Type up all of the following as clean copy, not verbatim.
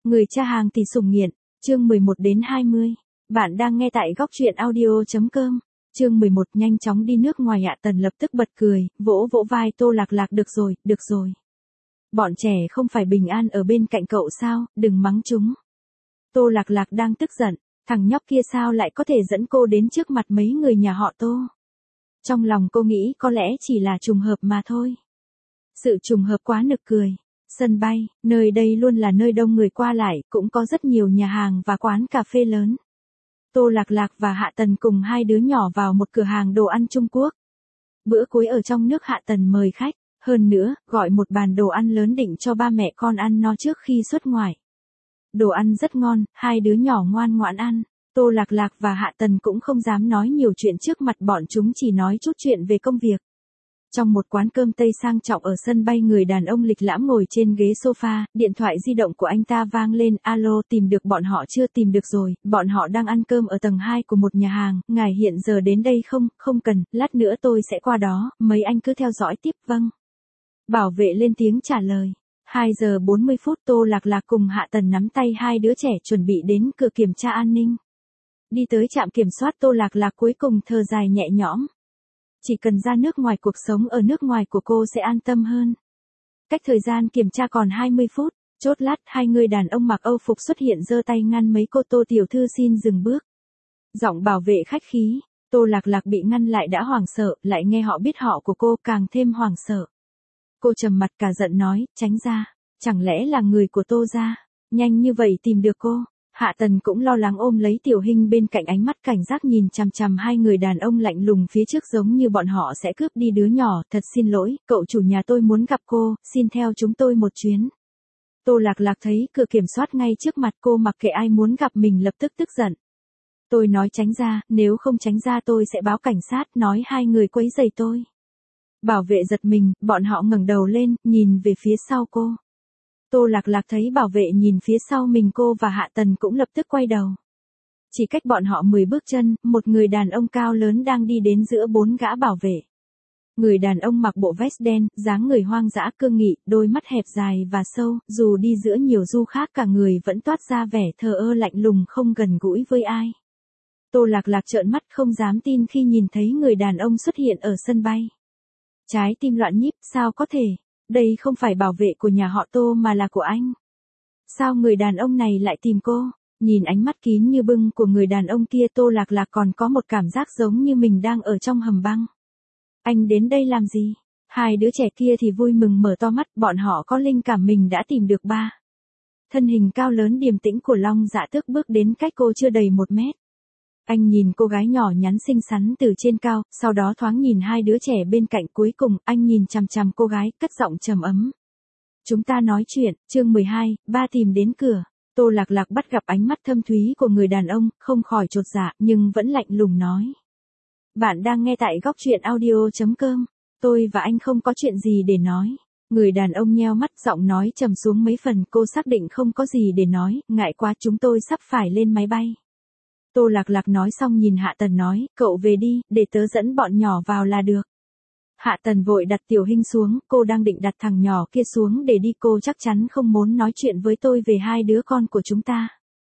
Người cha hàng tỷ sủng nghiện, chương 11 đến 20. Bạn đang nghe tại góc truyện audio.com. Chương 11 nhanh chóng đi nước ngoài. Hạ Tần lập tức bật cười, vỗ vỗ vai Tô Lạc Lạc, được rồi. Bọn trẻ không phải bình an ở bên cạnh cậu sao, đừng mắng chúng. Tô Lạc Lạc đang tức giận, thằng nhóc kia sao lại có thể dẫn cô đến trước mặt mấy người nhà họ Tô. Trong lòng cô nghĩ có lẽ chỉ là trùng hợp mà thôi. Sự trùng hợp quá nực cười. Sân bay, nơi đây luôn là nơi đông người qua lại, cũng có rất nhiều nhà hàng và quán cà phê lớn. Tô Lạc Lạc và Hạ Tần cùng hai đứa nhỏ vào một cửa hàng đồ ăn Trung Quốc. Bữa cuối ở trong nước. Hạ Tần mời khách, hơn nữa, gọi một bàn đồ ăn lớn định cho ba mẹ con ăn no trước khi xuất ngoại. Đồ ăn rất ngon, hai đứa nhỏ ngoan ngoãn ăn. Tô Lạc Lạc và Hạ Tần cũng không dám nói nhiều chuyện trước mặt bọn chúng, chỉ nói chút chuyện về công việc. Trong một quán cơm Tây sang trọng ở sân bay, người đàn ông lịch lãm ngồi trên ghế sofa, điện thoại di động của anh ta vang lên. Alo, tìm được bọn họ chưa? Tìm được rồi, bọn họ đang ăn cơm ở tầng 2 của một nhà hàng, ngài hiện giờ đến đây không? Không cần, lát nữa tôi sẽ qua đó, mấy anh cứ theo dõi tiếp. Vâng. Bảo vệ lên tiếng trả lời. 2 giờ 40 phút Tô Lạc Lạc cùng Hạ Tần nắm tay hai đứa trẻ chuẩn bị đến cửa kiểm tra an ninh. Đi tới trạm kiểm soát, Tô Lạc Lạc cuối cùng thở dài nhẹ nhõm. Chỉ cần ra nước ngoài, cuộc sống ở nước ngoài của cô sẽ an tâm hơn. Cách thời gian kiểm tra còn 20 phút, chốt lát hai người đàn ông mặc Âu phục xuất hiện, giơ tay ngăn mấy cô. Tô tiểu thư xin dừng bước. Giọng bảo vệ khách khí. Tô Lạc Lạc bị ngăn lại đã hoảng sợ, lại nghe họ biết họ của cô càng thêm hoảng sợ. Cô trầm mặt cả giận nói, tránh ra, chẳng lẽ là người của Tô gia? Nhanh như vậy tìm được cô? Hạ Tần cũng lo lắng ôm lấy Tiểu Hinh bên cạnh, ánh mắt cảnh giác nhìn chằm chằm hai người đàn ông lạnh lùng phía trước, giống như bọn họ sẽ cướp đi đứa nhỏ. Thật xin lỗi, cậu chủ nhà tôi muốn gặp cô, xin theo chúng tôi một chuyến. Tô Lạc Lạc thấy cửa kiểm soát ngay trước mặt cô, mặc kệ ai muốn gặp mình lập tức tức giận. Tôi nói tránh ra, nếu không tránh ra tôi sẽ báo cảnh sát, nói hai người quấy rầy tôi. Bảo vệ giật mình, bọn họ ngẩng đầu lên, nhìn về phía sau cô. Tô Lạc Lạc thấy bảo vệ nhìn phía sau mình, cô và Hạ Tần cũng lập tức quay đầu. Chỉ cách bọn họ 10 bước chân, một người đàn ông cao lớn đang đi đến giữa 4 gã bảo vệ. Người đàn ông mặc bộ vest đen, dáng người hoang dã cương nghị, đôi mắt hẹp dài và sâu, dù đi giữa nhiều du khách cả người vẫn toát ra vẻ thờ ơ lạnh lùng, không gần gũi với ai. Tô Lạc Lạc trợn mắt không dám tin khi nhìn thấy người đàn ông xuất hiện ở sân bay. Trái tim loạn nhịp, sao có thể? Đây không phải bảo vệ của nhà họ Tô mà là của anh. Sao người đàn ông này lại tìm cô? Nhìn ánh mắt kín như bưng của người đàn ông kia, Tô Lạc Lạc còn có một cảm giác giống như mình đang ở trong hầm băng. Anh đến đây làm gì? Hai đứa trẻ kia thì vui mừng mở to mắt, bọn họ có linh cảm mình đã tìm được ba. Thân hình cao lớn điềm tĩnh của Long Dạ Tước bước đến cách cô chưa đầy 1 mét. Anh nhìn cô gái nhỏ nhắn xinh xắn từ trên cao, sau đó thoáng nhìn hai đứa trẻ bên cạnh, cuối cùng anh nhìn chằm chằm cô gái, cất giọng trầm ấm. Chúng ta nói chuyện. Chương 12, ba tìm đến cửa. Tô Lạc Lạc bắt gặp ánh mắt thâm thúy của người đàn ông, không khỏi chột dạ, nhưng vẫn lạnh lùng nói. Bạn đang nghe tại góc truyện audio.com. Tôi và anh không có chuyện gì để nói. Người đàn ông nheo mắt, giọng nói trầm xuống mấy phần. Cô xác định không có gì để nói, ngại quá, chúng tôi sắp phải lên máy bay. Tô Lạc Lạc nói xong nhìn Hạ Tần nói, cậu về đi, để tớ dẫn bọn nhỏ vào là được. Hạ Tần vội đặt Tiểu Hinh xuống, cô đang định đặt thằng nhỏ kia xuống để đi, cô chắc chắn không muốn nói chuyện với tôi về hai đứa con của chúng ta.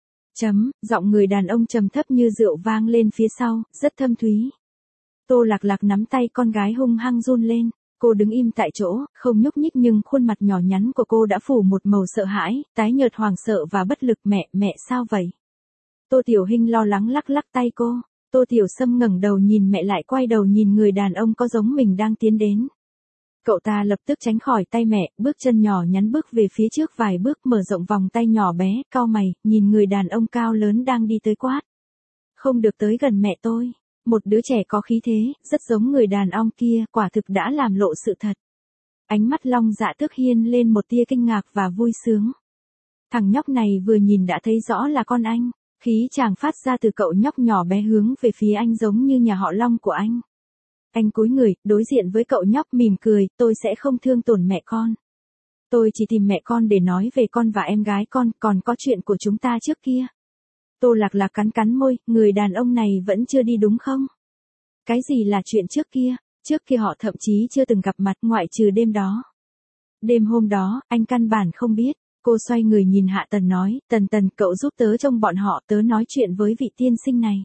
Giọng người đàn ông trầm thấp như rượu vang lên phía sau, rất thâm thúy. Tô Lạc Lạc nắm tay con gái hung hăng run lên, cô đứng im tại chỗ, không nhúc nhích, nhưng khuôn mặt nhỏ nhắn của cô đã phủ một màu sợ hãi, tái nhợt, hoảng sợ và bất lực. Mẹ sao vậy? Tô Tiểu Hinh lo lắng lắc lắc tay cô. Tô Tiểu Sâm ngẩng đầu nhìn mẹ, lại quay đầu nhìn người đàn ông có giống mình đang tiến đến. Cậu ta lập tức tránh khỏi tay mẹ, bước chân nhỏ nhắn bước về phía trước vài bước, mở rộng vòng tay nhỏ bé, cau mày, nhìn người đàn ông cao lớn đang đi tới quát. Không được tới gần mẹ tôi. Một đứa trẻ có khí thế, rất giống người đàn ông kia, quả thực đã làm lộ sự thật. Ánh mắt Long Dạ Tước hiên lên một tia kinh ngạc và vui sướng. Thằng nhóc này vừa nhìn đã thấy rõ là con anh. Khí chàng phát ra từ cậu nhóc nhỏ bé hướng về phía anh giống như nhà họ Long của anh. Anh cúi người, đối diện với cậu nhóc mỉm cười, tôi sẽ không thương tổn mẹ con. Tôi chỉ tìm mẹ con để nói về con và em gái con, còn có chuyện của chúng ta trước kia. Tô Lạc Lạc cắn môi, người đàn ông này vẫn chưa đi đúng không? Cái gì là chuyện trước kia? Trước kia họ thậm chí chưa từng gặp mặt, ngoại trừ đêm đó. Đêm hôm đó, anh căn bản không biết. Cô xoay người nhìn Hạ Tần nói, Tần Tần, cậu giúp tớ trông bọn họ, tớ nói chuyện với vị tiên sinh này.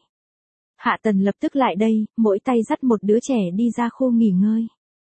Hạ Tần lập tức lại đây, mỗi tay dắt một đứa trẻ đi ra khu nghỉ ngơi.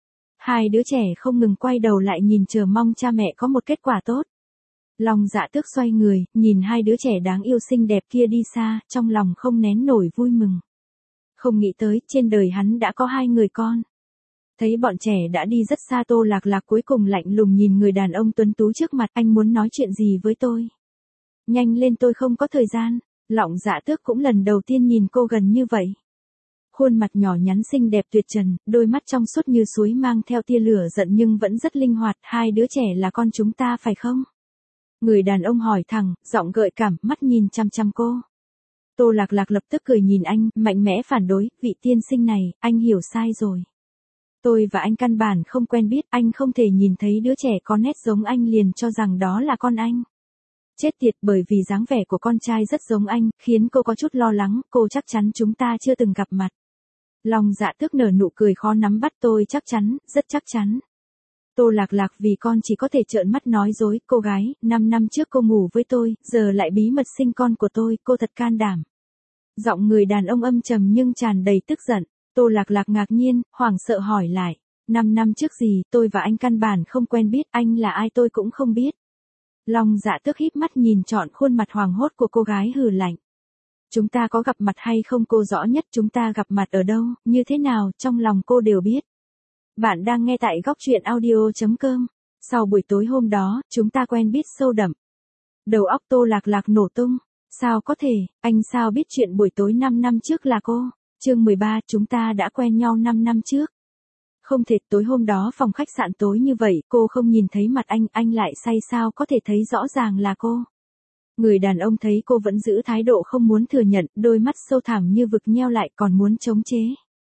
Hai đứa trẻ không ngừng quay đầu lại nhìn chờ mong cha mẹ có một kết quả tốt. Long Dạ Tước xoay người, nhìn hai đứa trẻ đáng yêu xinh đẹp kia đi xa, trong lòng không nén nổi vui mừng. Không nghĩ tới, trên đời hắn đã có hai người con. Thấy bọn trẻ đã đi rất xa, Tô Lạc Lạc cuối cùng lạnh lùng nhìn người đàn ông tuấn tú trước mặt, anh muốn nói chuyện gì với tôi? Nhanh lên, tôi không có thời gian. Long Dạ Tước cũng lần đầu tiên nhìn cô gần như vậy. Khuôn mặt nhỏ nhắn xinh đẹp tuyệt trần, đôi mắt trong suốt như suối mang theo tia lửa giận nhưng vẫn rất linh hoạt, hai đứa trẻ là con chúng ta phải không? Người đàn ông hỏi thẳng, giọng gợi cảm, mắt nhìn chăm chăm cô. Tô Lạc Lạc lập tức cười nhìn anh, mạnh mẽ phản đối, vị tiên sinh này, anh hiểu sai rồi. Tôi và anh căn bản không quen biết, anh không thể nhìn thấy đứa trẻ có nét giống anh liền cho rằng đó là con anh. Chết tiệt, bởi vì dáng vẻ của con trai rất giống anh, khiến cô có chút lo lắng, cô chắc chắn chúng ta chưa từng gặp mặt. Long Dạ Tước nở nụ cười khó nắm bắt, tôi chắc chắn, rất chắc chắn. Tô Lạc Lạc, vì con chỉ có thể trợn mắt nói dối, cô gái, 5 năm trước cô ngủ với tôi, giờ lại bí mật sinh con của tôi, cô thật can đảm. Giọng người đàn ông âm trầm nhưng tràn đầy tức giận. Tô Lạc Lạc ngạc nhiên, hoảng sợ hỏi lại, 5 năm trước gì, tôi và anh căn bản không quen biết, anh là ai tôi cũng không biết. Long Dạ Tước híp mắt nhìn trọn khuôn mặt hoàng hốt của cô gái hừ lạnh. Chúng ta có gặp mặt hay không cô rõ nhất, chúng ta gặp mặt ở đâu, như thế nào, trong lòng cô đều biết. Bạn đang nghe tại góc truyện audio.com. Sau buổi tối hôm đó, chúng ta quen biết sâu đậm. Đầu óc Tô Lạc Lạc nổ tung. Sao có thể, anh sao biết chuyện buổi tối 5 năm trước là cô? Chương 13, chúng ta đã quen nhau 5 năm trước. Không thể, tối hôm đó phòng khách sạn tối như vậy, cô không nhìn thấy mặt anh lại say sao có thể thấy rõ ràng là cô. Người đàn ông thấy cô vẫn giữ thái độ không muốn thừa nhận, đôi mắt sâu thẳm như vực nheo lại còn muốn chống chế.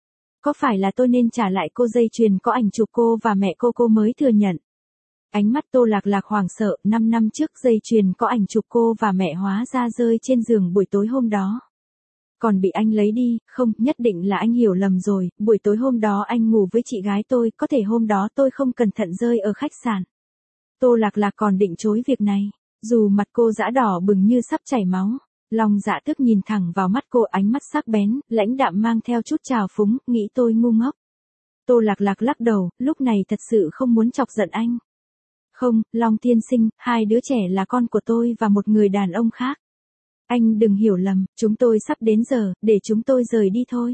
Có phải là tôi nên trả lại cô dây chuyền có ảnh chụp cô và mẹ cô mới thừa nhận? Ánh mắt Tô Lạc Lạc hoảng sợ, 5 năm trước dây chuyền có ảnh chụp cô và mẹ hóa ra rơi trên giường buổi tối hôm đó. Còn bị anh lấy đi, không, nhất định là anh hiểu lầm rồi, buổi tối hôm đó anh ngủ với chị gái tôi, có thể hôm đó tôi không cẩn thận rơi ở khách sạn. Tô Lạc Lạc còn định chối việc này, dù mặt cô dã đỏ bừng như sắp chảy máu. Long Dạ Tước nhìn thẳng vào mắt cô, ánh mắt sắc bén, lãnh đạm mang theo chút trào phúng, nghĩ tôi ngu ngốc. Tô Lạc Lạc lắc đầu, lúc này thật sự không muốn chọc giận anh. Không, Long tiên sinh, hai đứa trẻ là con của tôi và một người đàn ông khác. Anh đừng hiểu lầm, chúng tôi sắp đến giờ, để chúng tôi rời đi thôi.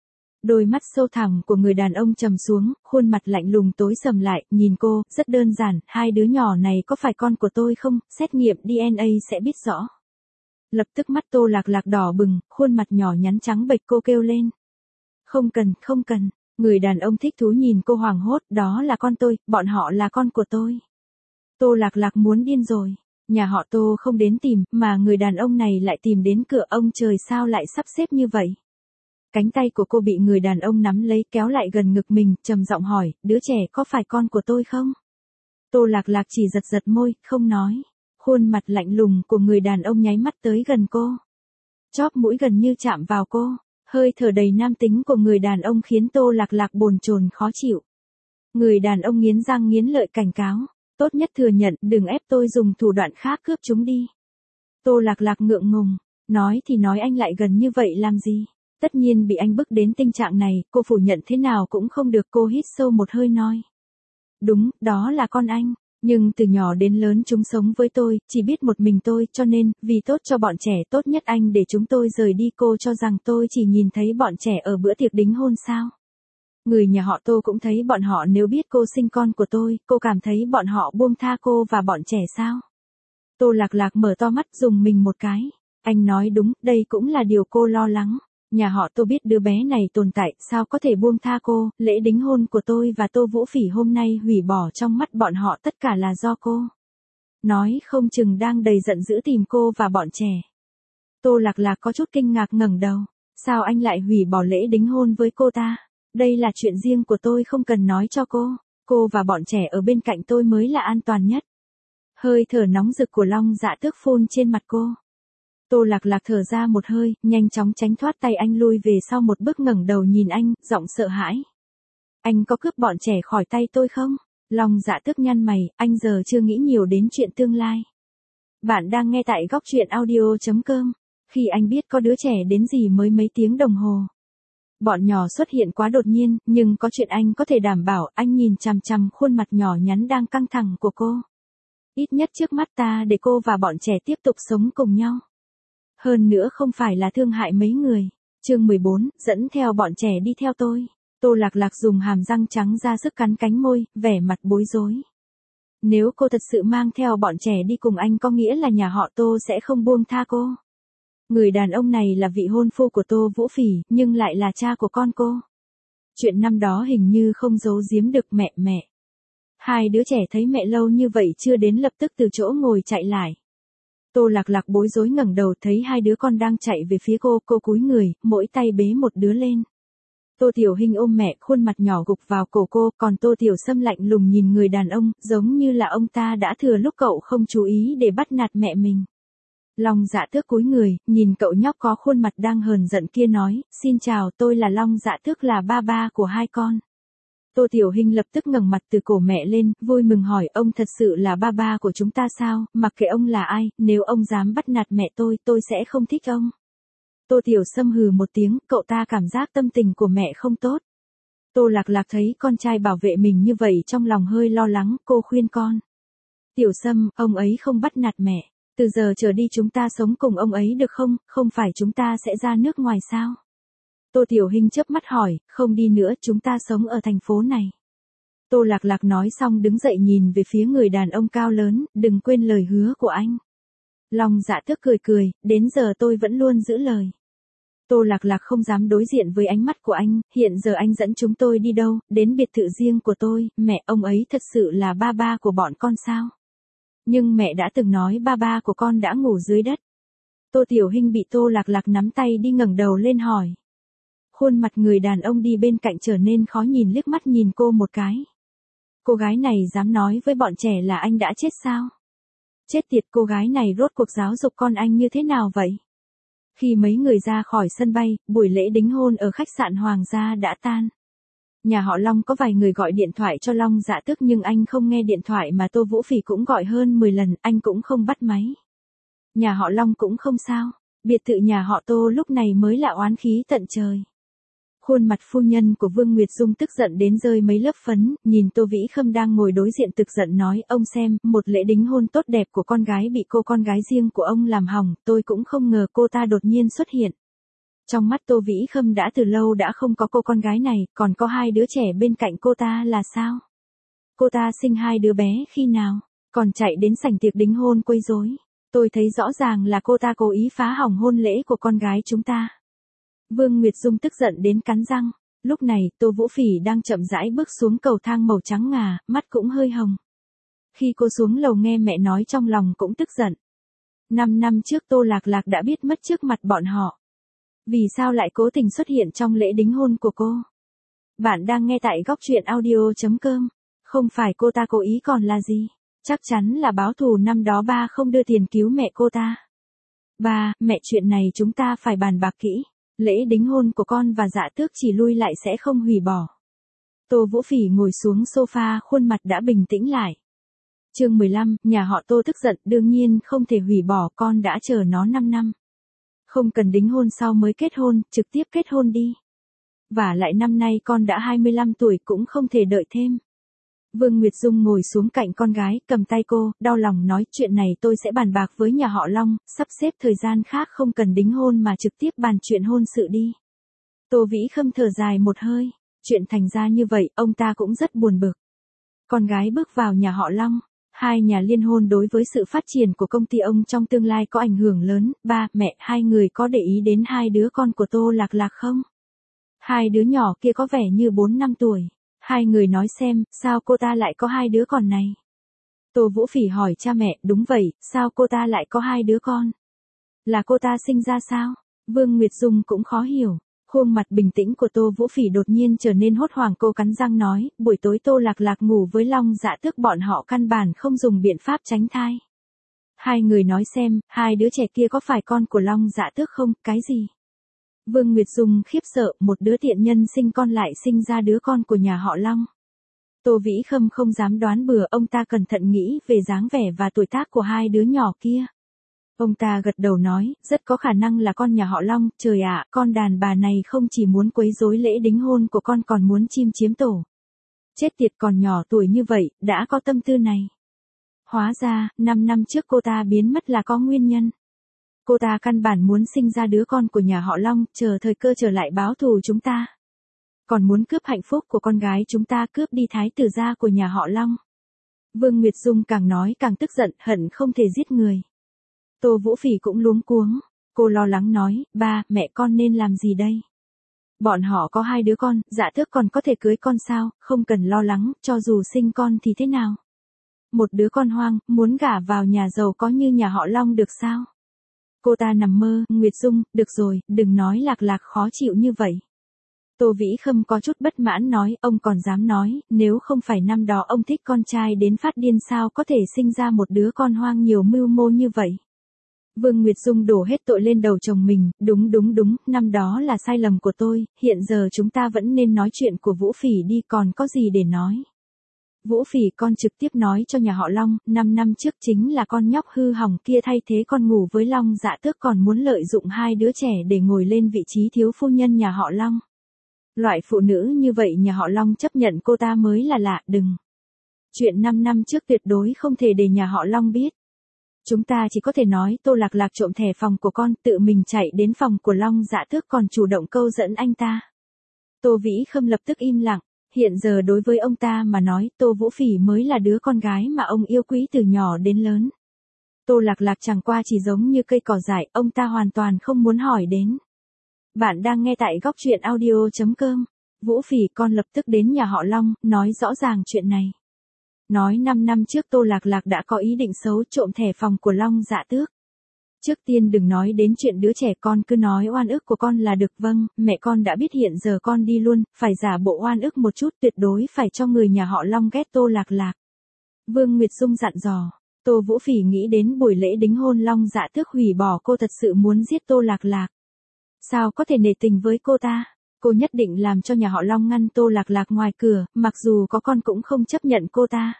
Đôi mắt sâu thẳm của người đàn ông trầm xuống, khuôn mặt lạnh lùng tối sầm lại, nhìn cô, rất đơn giản, hai đứa nhỏ này có phải con của tôi không, xét nghiệm DNA sẽ biết rõ. Lập tức mắt Tô Lạc Lạc đỏ bừng, khuôn mặt nhỏ nhắn trắng bệch, cô kêu lên. Không cần, không cần, người đàn ông thích thú nhìn cô hoảng hốt, đó là con tôi, bọn họ là con của tôi. Tô Lạc Lạc muốn điên rồi, nhà họ Tô không đến tìm, mà người đàn ông này lại tìm đến cửa, ông trời sao lại sắp xếp như vậy. Cánh tay của cô bị người đàn ông nắm lấy kéo lại gần ngực mình, trầm giọng hỏi, đứa trẻ có phải con của tôi không? Tô Lạc Lạc chỉ giật giật môi, không nói. Khuôn mặt lạnh lùng của người đàn ông nháy mắt tới gần cô. Chóp mũi gần như chạm vào cô, hơi thở đầy nam tính của người đàn ông khiến Tô Lạc Lạc bồn chồn khó chịu. Người đàn ông nghiến răng nghiến lợi cảnh cáo, tốt nhất thừa nhận, đừng ép tôi dùng thủ đoạn khác cướp chúng đi. Tô Lạc Lạc ngượng ngùng, nói thì nói anh lại gần như vậy làm gì? Tất nhiên bị anh bức đến tình trạng này, cô phủ nhận thế nào cũng không được, cô hít sâu một hơi nói. Đúng, đó là con anh. Nhưng từ nhỏ đến lớn chúng sống với tôi, chỉ biết một mình tôi, cho nên, vì tốt cho bọn trẻ, tốt nhất anh để chúng tôi rời đi. Cô cho rằng tôi chỉ nhìn thấy bọn trẻ ở bữa tiệc đính hôn sao? Người nhà họ Tô cũng thấy bọn họ, nếu biết cô sinh con của tôi, cô cảm thấy bọn họ buông tha cô và bọn trẻ sao? Tô Lạc Lạc mở to mắt dùng mình một cái. Anh nói đúng, đây cũng là điều cô lo lắng. Nhà họ Tô biết đứa bé này tồn tại, sao có thể buông tha cô, lễ đính hôn của tôi và Tô Vũ Phỉ hôm nay hủy bỏ, trong mắt bọn họ tất cả là do cô. Nói không chừng đang đầy giận dữ tìm cô và bọn trẻ. Tô Lạc Lạc có chút kinh ngạc ngẩng đầu, sao anh lại hủy bỏ lễ đính hôn với cô ta? Đây là chuyện riêng của tôi, không cần nói cho cô và bọn trẻ ở bên cạnh tôi mới là an toàn nhất. Hơi thở nóng rực của Long Dạ Tước phun trên mặt cô. Tô Lạc Lạc thở ra một hơi, nhanh chóng tránh thoát tay anh, lui về sau một bước, ngẩng đầu nhìn anh, giọng sợ hãi. Anh có cướp bọn trẻ khỏi tay tôi không? Long Dạ Tước nhăn mày, anh giờ chưa nghĩ nhiều đến chuyện tương lai. Bạn đang nghe tại góc truyện audio.com. Khi anh biết có đứa trẻ đến gì mới mấy tiếng đồng hồ. Bọn nhỏ xuất hiện quá đột nhiên, nhưng có chuyện anh có thể đảm bảo. Anh nhìn chằm chằm khuôn mặt nhỏ nhắn đang căng thẳng của cô. Ít nhất trước mắt ta để cô và bọn trẻ tiếp tục sống cùng nhau. Hơn nữa không phải là thương hại mấy người. Chương 14, dẫn theo bọn trẻ đi theo tôi. Tô Lạc Lạc dùng hàm răng trắng ra sức cắn cánh môi, vẻ mặt bối rối. Nếu cô thật sự mang theo bọn trẻ đi cùng anh có nghĩa là nhà họ Tô sẽ không buông tha cô. Người đàn ông này là vị hôn phu của Tô Vũ Phỉ, nhưng lại là cha của con cô. Chuyện năm đó hình như không giấu giếm được mẹ. Hai đứa trẻ thấy mẹ lâu như vậy chưa đến lập tức từ chỗ ngồi chạy lại. Tô Lạc Lạc bối rối ngẩng đầu thấy hai đứa con đang chạy về phía cô cúi người, mỗi tay bế một đứa lên. Tô Tiểu Hinh ôm mẹ, khuôn mặt nhỏ gục vào cổ cô, còn Tô Tiểu Sâm lạnh lùng nhìn người đàn ông, giống như là ông ta đã thừa lúc cậu không chú ý để bắt nạt mẹ mình. Long Dạ Tước cúi người, nhìn cậu nhóc có khuôn mặt đang hờn giận kia nói, xin chào, tôi là Long Dạ Tước, là ba của hai con. Tô Tiểu Hinh lập tức ngẩng mặt từ cổ mẹ lên, vui mừng hỏi, ông thật sự là ba của chúng ta sao? Mặc kệ ông là ai, nếu ông dám bắt nạt mẹ tôi sẽ không thích ông. Tô Tiểu Sâm hừ một tiếng, cậu ta cảm giác tâm tình của mẹ không tốt. Tô Lạc Lạc thấy con trai bảo vệ mình như vậy trong lòng hơi lo lắng, cô khuyên con. Tiểu Sâm, ông ấy không bắt nạt mẹ. Từ giờ trở đi chúng ta sống cùng ông ấy được không? Không phải chúng ta sẽ ra nước ngoài sao? Tô Tiểu Hinh chớp mắt hỏi, không đi nữa, chúng ta sống ở thành phố này. Tô Lạc Lạc nói xong đứng dậy nhìn về phía người đàn ông cao lớn, đừng quên lời hứa của anh. Long Dạ Tước cười, đến giờ tôi vẫn luôn giữ lời. Tô Lạc Lạc không dám đối diện với ánh mắt của anh, hiện giờ anh dẫn chúng tôi đi đâu, đến biệt thự riêng của tôi, mẹ, ông ấy thật sự là ba của bọn con sao? Nhưng mẹ đã từng nói ba của con đã ngủ dưới đất. Tô Tiểu Hinh bị Tô Lạc Lạc nắm tay đi ngẩng đầu lên hỏi. Khuôn mặt người đàn ông đi bên cạnh trở nên khó nhìn, liếc mắt nhìn cô một cái. Cô gái này dám nói với bọn trẻ là anh đã chết sao? Chết tiệt, cô gái này rốt cuộc giáo dục con anh như thế nào vậy? Khi mấy người ra khỏi sân bay, buổi lễ đính hôn ở khách sạn Hoàng gia đã tan. Nhà họ Long có vài người gọi điện thoại cho Long Dạ Tước nhưng anh không nghe điện thoại, mà Tô Vũ Phỉ cũng gọi hơn 10 lần, anh cũng không bắt máy. Nhà họ Long cũng không sao, biệt thự nhà họ Tô lúc này mới là oán khí tận trời. Khuôn mặt phu nhân của Vương Nguyệt Dung tức giận đến rơi mấy lớp phấn, nhìn Tô Vĩ Khâm đang ngồi đối diện tức giận nói, ông xem, một lễ đính hôn tốt đẹp của con gái bị cô con gái riêng của ông làm hỏng, tôi cũng không ngờ cô ta đột nhiên xuất hiện. Trong mắt Tô Vĩ Khâm đã từ lâu đã không có cô con gái này, còn có hai đứa trẻ bên cạnh cô ta là sao? Cô ta sinh hai đứa bé khi nào? Còn chạy đến sảnh tiệc đính hôn quấy rối. Tôi thấy rõ ràng là cô ta cố ý phá hỏng hôn lễ của con gái chúng ta. Vương Nguyệt Dung tức giận đến cắn răng. Lúc này, Tô Vũ Phỉ đang chậm rãi bước xuống cầu thang màu trắng ngà, mắt cũng hơi hồng. Khi cô xuống lầu nghe mẹ nói trong lòng cũng tức giận. 5 năm trước Tô Lạc Lạc đã biết mất trước mặt bọn họ. Vì sao lại cố tình xuất hiện trong lễ đính hôn của cô? Bạn đang nghe tại góc truyện audio.com. Không phải cô ta cố ý còn là gì? Chắc chắn là báo thù năm đó ba không đưa tiền cứu mẹ cô ta. Ba, mẹ, chuyện này chúng ta phải bàn bạc kỹ. Lễ đính hôn của con và Dạ Tước chỉ lui lại sẽ không hủy bỏ. Tô Vũ Phỉ ngồi xuống sofa, khuôn mặt đã bình tĩnh lại. Chương 15, nhà họ Tô tức giận, đương nhiên không thể hủy bỏ, con đã chờ nó 5 năm. Không cần đính hôn sau mới kết hôn, trực tiếp kết hôn đi. Và lại năm nay con đã 25 tuổi cũng không thể đợi thêm. Vương Nguyệt Dung ngồi xuống cạnh con gái, cầm tay cô, đau lòng nói, chuyện này tôi sẽ bàn bạc với nhà họ Long, sắp xếp thời gian khác không cần đính hôn mà trực tiếp bàn chuyện hôn sự đi. Tô Vĩ Khâm thở dài một hơi, chuyện thành ra như vậy, ông ta cũng rất buồn bực. Con gái bước vào nhà họ Long, hai nhà liên hôn đối với sự phát triển của công ty ông trong tương lai có ảnh hưởng lớn. Ba, mẹ, hai người có để ý đến hai đứa con của Tô Lạc Lạc không? Hai đứa nhỏ kia có vẻ như 4 năm tuổi. Hai người nói xem, sao cô ta lại có hai đứa con này? Tô Vũ Phỉ hỏi cha mẹ, đúng vậy, sao cô ta lại có hai đứa con? Là cô ta sinh ra sao? Vương Nguyệt Dung cũng khó hiểu. Khuôn mặt bình tĩnh của Tô Vũ Phỉ đột nhiên trở nên hốt hoảng, cô cắn răng nói, buổi tối Tô Lạc Lạc ngủ với Long Dạ Tước, bọn họ căn bản không dùng biện pháp tránh thai. Hai người nói xem, hai đứa trẻ kia có phải con của Long Dạ Tước không? Cái gì? Vương Nguyệt Dung khiếp sợ, một đứa tiện nhân sinh con lại sinh ra đứa con của nhà họ Long. Tô Vĩ Khâm không dám đoán bừa, ông ta cẩn thận nghĩ về dáng vẻ và tuổi tác của hai đứa nhỏ kia. Ông ta gật đầu nói, rất có khả năng là con nhà họ Long, trời ạ, con đàn bà này không chỉ muốn quấy rối lễ đính hôn của con còn muốn chim chiếm tổ. Chết tiệt, còn nhỏ tuổi như vậy, đã có tâm tư này. Hóa ra, 5 năm trước cô ta biến mất là có nguyên nhân. Cô ta căn bản muốn sinh ra đứa con của nhà họ Long, chờ thời cơ trở lại báo thù chúng ta. Còn muốn cướp hạnh phúc của con gái chúng ta, cướp đi thái tử gia của nhà họ Long. Vương Nguyệt Dung càng nói càng tức giận, hận không thể giết người. Tô Vũ Phỉ cũng luống cuống. Cô lo lắng nói, ba, mẹ con nên làm gì đây? Bọn họ có 2 đứa con, Dạ Tước còn có thể cưới con sao, không cần lo lắng, cho dù sinh con thì thế nào? Một đứa con hoang, muốn gả vào nhà giàu có như nhà họ Long được sao? Cô ta nằm mơ, Nguyệt Dung, được rồi, đừng nói Lạc Lạc khó chịu như vậy. Tô Vĩ Khâm có chút bất mãn nói, ông còn dám nói, nếu không phải năm đó ông thích con trai đến phát điên sao có thể sinh ra một đứa con hoang nhiều mưu mô như vậy. Vương Nguyệt Dung đổ hết tội lên đầu chồng mình, đúng, năm đó là sai lầm của tôi, hiện giờ chúng ta vẫn nên nói chuyện của Vũ Phỉ đi, còn có gì để nói. Vũ Phỉ, con trực tiếp nói cho nhà họ Long, 5 năm trước chính là con nhóc hư hỏng kia thay thế con ngủ với Long Dạ Tước, còn muốn lợi dụng 2 đứa trẻ để ngồi lên vị trí thiếu phu nhân nhà họ Long. Loại phụ nữ như vậy nhà họ Long chấp nhận cô ta mới là lạ, đừng. Chuyện 5 năm trước tuyệt đối không thể để nhà họ Long biết. Chúng ta chỉ có thể nói Tô Lạc Lạc trộm thẻ phòng của con, tự mình chạy đến phòng của Long Dạ Tước còn chủ động câu dẫn anh ta. Tô Vĩ Khâm lập tức im lặng, hiện giờ đối với ông ta mà nói Tô Vũ Phỉ mới là đứa con gái mà ông yêu quý từ nhỏ đến lớn. Tô Lạc Lạc chẳng qua chỉ giống như cây cỏ dại, ông ta hoàn toàn không muốn hỏi đến. Bạn đang nghe tại góc truyện audio.com. Vũ Phỉ, con lập tức đến nhà họ Long, nói rõ ràng chuyện này. Nói 5 năm trước Tô Lạc Lạc đã có ý định xấu trộm thẻ phòng của Long Dạ Tước. Trước tiên đừng nói đến chuyện đứa trẻ, con cứ nói oan ức của con là được. Vâng, mẹ con đã biết, hiện giờ con đi luôn, phải giả bộ oan ức một chút, tuyệt đối phải cho người nhà họ Long ghét Tô Lạc Lạc. Vương Nguyệt Dung dặn dò. Tô Vũ Phỉ nghĩ đến buổi lễ đính hôn Long Dạ Tước hủy bỏ, cô thật sự muốn giết Tô Lạc Lạc. Sao có thể nể tình với cô ta? Cô nhất định làm cho nhà họ Long ngăn Tô Lạc Lạc ngoài cửa, mặc dù có con cũng không chấp nhận cô ta.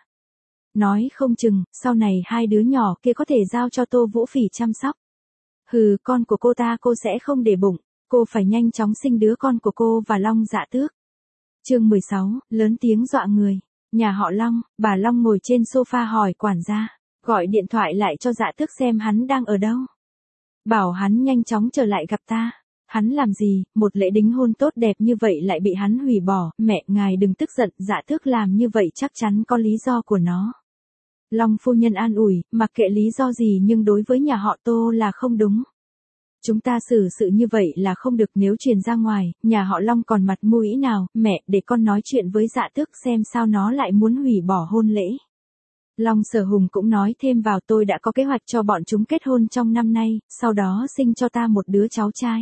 Nói không chừng, sau này 2 đứa nhỏ kia có thể giao cho Tô Vũ Phỉ chăm sóc. Hừ, con của cô ta cô sẽ không để bụng, cô phải nhanh chóng sinh đứa con của cô và Long Dạ Tước. Chương 16, lớn tiếng dọa người. Nhà họ Long, bà Long ngồi trên sofa hỏi quản gia, gọi điện thoại lại cho Dạ Tước xem hắn đang ở đâu. Bảo hắn nhanh chóng trở lại gặp ta. Hắn làm gì, một lễ đính hôn tốt đẹp như vậy lại bị hắn hủy bỏ, mẹ ngài đừng tức giận, Dạ Tước làm như vậy chắc chắn có lý do của nó. Long phu nhân an ủi, mặc kệ lý do gì nhưng đối với nhà họ Tô là không đúng. Chúng ta xử sự như vậy là không được, nếu truyền ra ngoài, nhà họ Long còn mặt mũi nào, mẹ, để con nói chuyện với Dạ Tước xem sao nó lại muốn hủy bỏ hôn lễ. Long Sở Hùng cũng nói thêm vào, tôi đã có kế hoạch cho bọn chúng kết hôn trong năm nay, sau đó sinh cho ta một đứa cháu trai.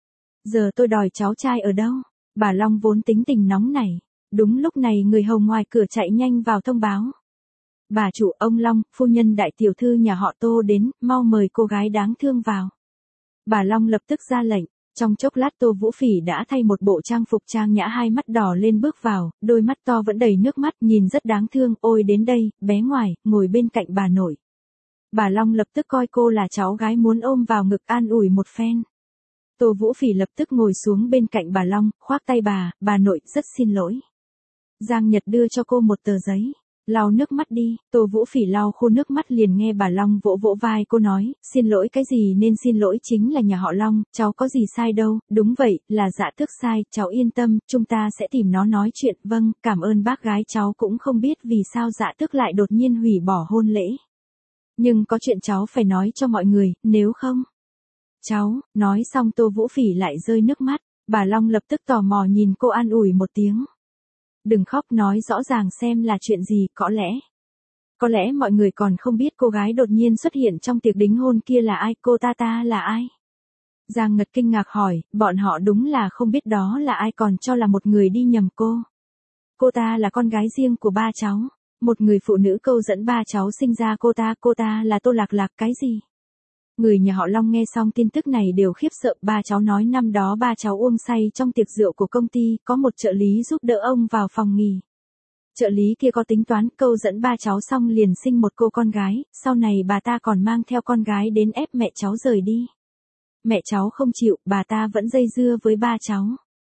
Giờ tôi đòi cháu trai ở đâu? Bà Long vốn tính tình nóng nảy. Đúng lúc này người hầu ngoài cửa chạy nhanh vào thông báo. Bà chủ, ông Long, phu nhân đại tiểu thư nhà họ Tô đến, mau mời cô gái đáng thương vào. Bà Long lập tức ra lệnh. Trong chốc lát Tô Vũ Phỉ đã thay một bộ trang phục trang nhã, 2 mắt đỏ lên bước vào, đôi mắt to vẫn đầy nước mắt, nhìn rất đáng thương. Ôi đến đây, bé ngoài, ngồi bên cạnh bà nội. Bà Long lập tức coi cô là cháu gái, muốn ôm vào ngực an ủi một phen. Tô Vũ Phỉ lập tức ngồi xuống bên cạnh bà Long, khoác tay bà nội, rất xin lỗi. Giang Nhật đưa cho cô một tờ giấy. Lau nước mắt đi. Tô Vũ Phỉ lau khô nước mắt, liền nghe bà Long vỗ vỗ vai cô nói, xin lỗi cái gì, nên xin lỗi chính là nhà họ Long, cháu có gì sai đâu. Đúng vậy, là Dạ Tước sai, cháu yên tâm, chúng ta sẽ tìm nó nói chuyện. Vâng, cảm ơn bác gái, cháu cũng không biết vì sao Dạ Tước lại đột nhiên hủy bỏ hôn lễ. Nhưng có chuyện cháu phải nói cho mọi người, nếu không. Cháu, nói xong Tô Vũ Phỉ lại rơi nước mắt, bà Long lập tức tò mò nhìn cô, an ủi một tiếng. Đừng khóc, nói rõ ràng xem là chuyện gì, có lẽ mọi người còn không biết cô gái đột nhiên xuất hiện trong tiệc đính hôn kia là ai, cô ta là ai? Giang Ngật kinh ngạc hỏi, bọn họ đúng là không biết đó là ai, còn cho là một người đi nhầm cô. Cô ta là con gái riêng của ba cháu, một người phụ nữ câu dẫn ba cháu sinh ra cô ta là Tô Lạc Lạc. Cái gì? Người nhà họ Long nghe xong tin tức này đều khiếp sợ, ba cháu nói năm đó ba cháu uống say trong tiệc rượu của công ty, có một trợ lý giúp đỡ ông vào phòng nghỉ. Trợ lý kia có tính toán, câu dẫn ba cháu xong liền sinh một cô con gái, sau này bà ta còn mang theo con gái đến ép mẹ cháu rời đi. Mẹ cháu không chịu, bà ta vẫn dây dưa với ba cháu.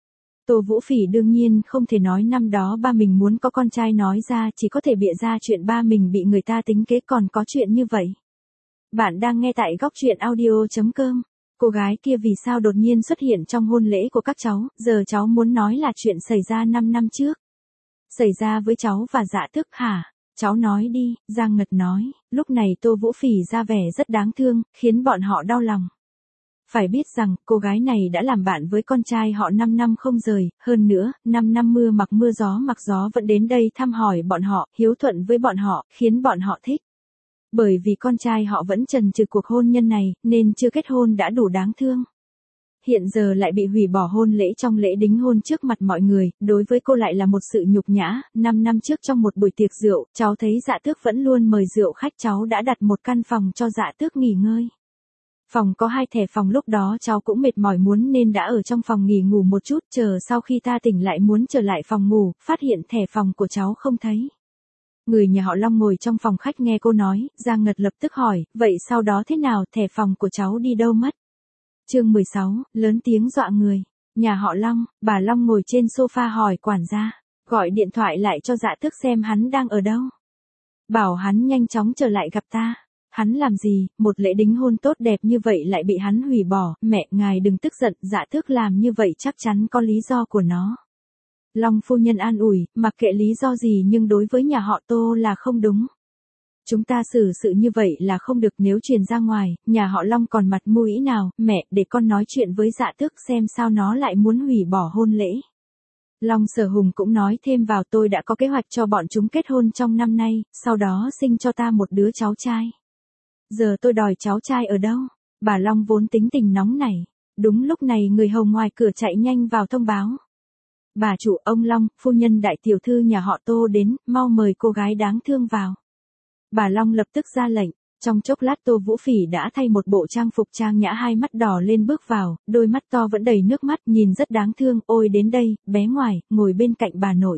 Tô Vũ Phỉ đương nhiên không thể nói năm đó ba mình muốn có con trai nói ra, chỉ có thể bịa ra chuyện ba mình bị người ta tính kế, còn có chuyện như vậy. Bạn đang nghe tại góc truyện audio.com. Cô gái kia vì sao đột nhiên xuất hiện trong hôn lễ của các cháu, giờ cháu muốn nói là chuyện xảy ra 5 năm trước. Xảy ra với cháu và Dạ Tước hả? Cháu nói đi, Giang Ngật nói. Lúc này Tô Vũ Phỉ ra vẻ rất đáng thương, khiến bọn họ đau lòng. Phải biết rằng, cô gái này đã làm bạn với con trai họ 5 năm không rời, hơn nữa, 5 năm mưa mặc gió vẫn đến đây thăm hỏi bọn họ, hiếu thuận với bọn họ, khiến bọn họ thích. Bởi vì con trai họ vẫn chần chừ cuộc hôn nhân này, nên chưa kết hôn đã đủ đáng thương. Hiện giờ lại bị hủy bỏ hôn lễ trong lễ đính hôn trước mặt mọi người, đối với cô lại là một sự nhục nhã. 5 năm trước trong một buổi tiệc rượu, cháu thấy Dạ Tước vẫn luôn mời rượu khách, cháu đã đặt một căn phòng cho Dạ Tước nghỉ ngơi. Phòng có 2 thẻ phòng, lúc đó cháu cũng mệt mỏi muốn nên đã ở trong phòng nghỉ ngủ một chút, chờ sau khi ta tỉnh lại muốn trở lại phòng ngủ, phát hiện thẻ phòng của cháu không thấy. Người nhà họ Long ngồi trong phòng khách nghe cô nói, Giang Ngật lập tức hỏi, vậy sau đó thế nào, thẻ phòng của cháu đi đâu mất? Chương 16, lớn tiếng dọa người. Nhà họ Long, bà Long ngồi trên sofa hỏi quản gia, gọi điện thoại lại cho Dạ Tước xem hắn đang ở đâu. Bảo hắn nhanh chóng trở lại gặp ta. Hắn làm gì, một lễ đính hôn tốt đẹp như vậy lại bị hắn hủy bỏ, mẹ ngài đừng tức giận, Dạ Tước làm như vậy chắc chắn có lý do của nó. Long phu nhân an ủi, mặc kệ lý do gì nhưng đối với nhà họ Tô là không đúng. Chúng ta xử sự như vậy là không được, nếu truyền ra ngoài, nhà họ Long còn mặt mũi nào, mẹ, để con nói chuyện với Dạ Tước xem sao nó lại muốn hủy bỏ hôn lễ. Long Sở Hùng cũng nói thêm vào, tôi đã có kế hoạch cho bọn chúng kết hôn trong năm nay, sau đó sinh cho ta một đứa cháu trai. Giờ tôi đòi cháu trai ở đâu? Bà Long vốn tính tình nóng nảy. Đúng lúc này người hầu ngoài cửa chạy nhanh vào thông báo. Bà chủ, ông Long, phu nhân đại tiểu thư nhà họ Tô đến, mau mời cô gái đáng thương vào. Bà Long lập tức ra lệnh. Trong chốc lát Tô Vũ Phỉ đã thay một bộ trang phục trang nhã, hai mắt đỏ lên bước vào, đôi mắt to vẫn đầy nước mắt, nhìn rất đáng thương. Ôi đến đây, bé ngoài, ngồi bên cạnh bà nội.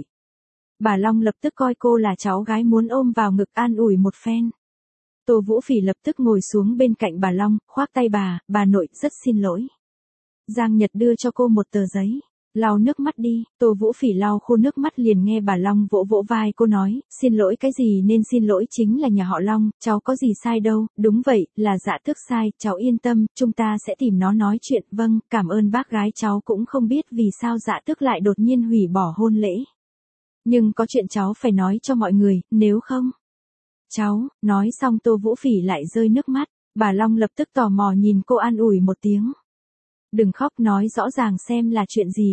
Bà Long lập tức coi cô là cháu gái muốn ôm vào ngực an ủi một phen. Tô Vũ Phỉ lập tức ngồi xuống bên cạnh bà Long, khoác tay bà nội, rất xin lỗi. Giang Nhật đưa cho cô một tờ giấy, lau nước mắt đi. Tô Vũ Phỉ lau khô nước mắt liền nghe bà Long vỗ vỗ vai cô nói, xin lỗi cái gì, nên xin lỗi chính là nhà họ Long, cháu có gì sai đâu. Đúng vậy, là Dạ Tước sai, cháu yên tâm, chúng ta sẽ tìm nó nói chuyện. Vâng, cảm ơn bác gái. Cháu cũng không biết vì sao Dạ Tước lại đột nhiên hủy bỏ hôn lễ. Nhưng có chuyện cháu phải nói cho mọi người, nếu không. Cháu, nói xong Tô Vũ Phỉ lại rơi nước mắt, bà Long lập tức tò mò nhìn cô an ủi một tiếng. Đừng khóc, nói rõ ràng xem là chuyện gì,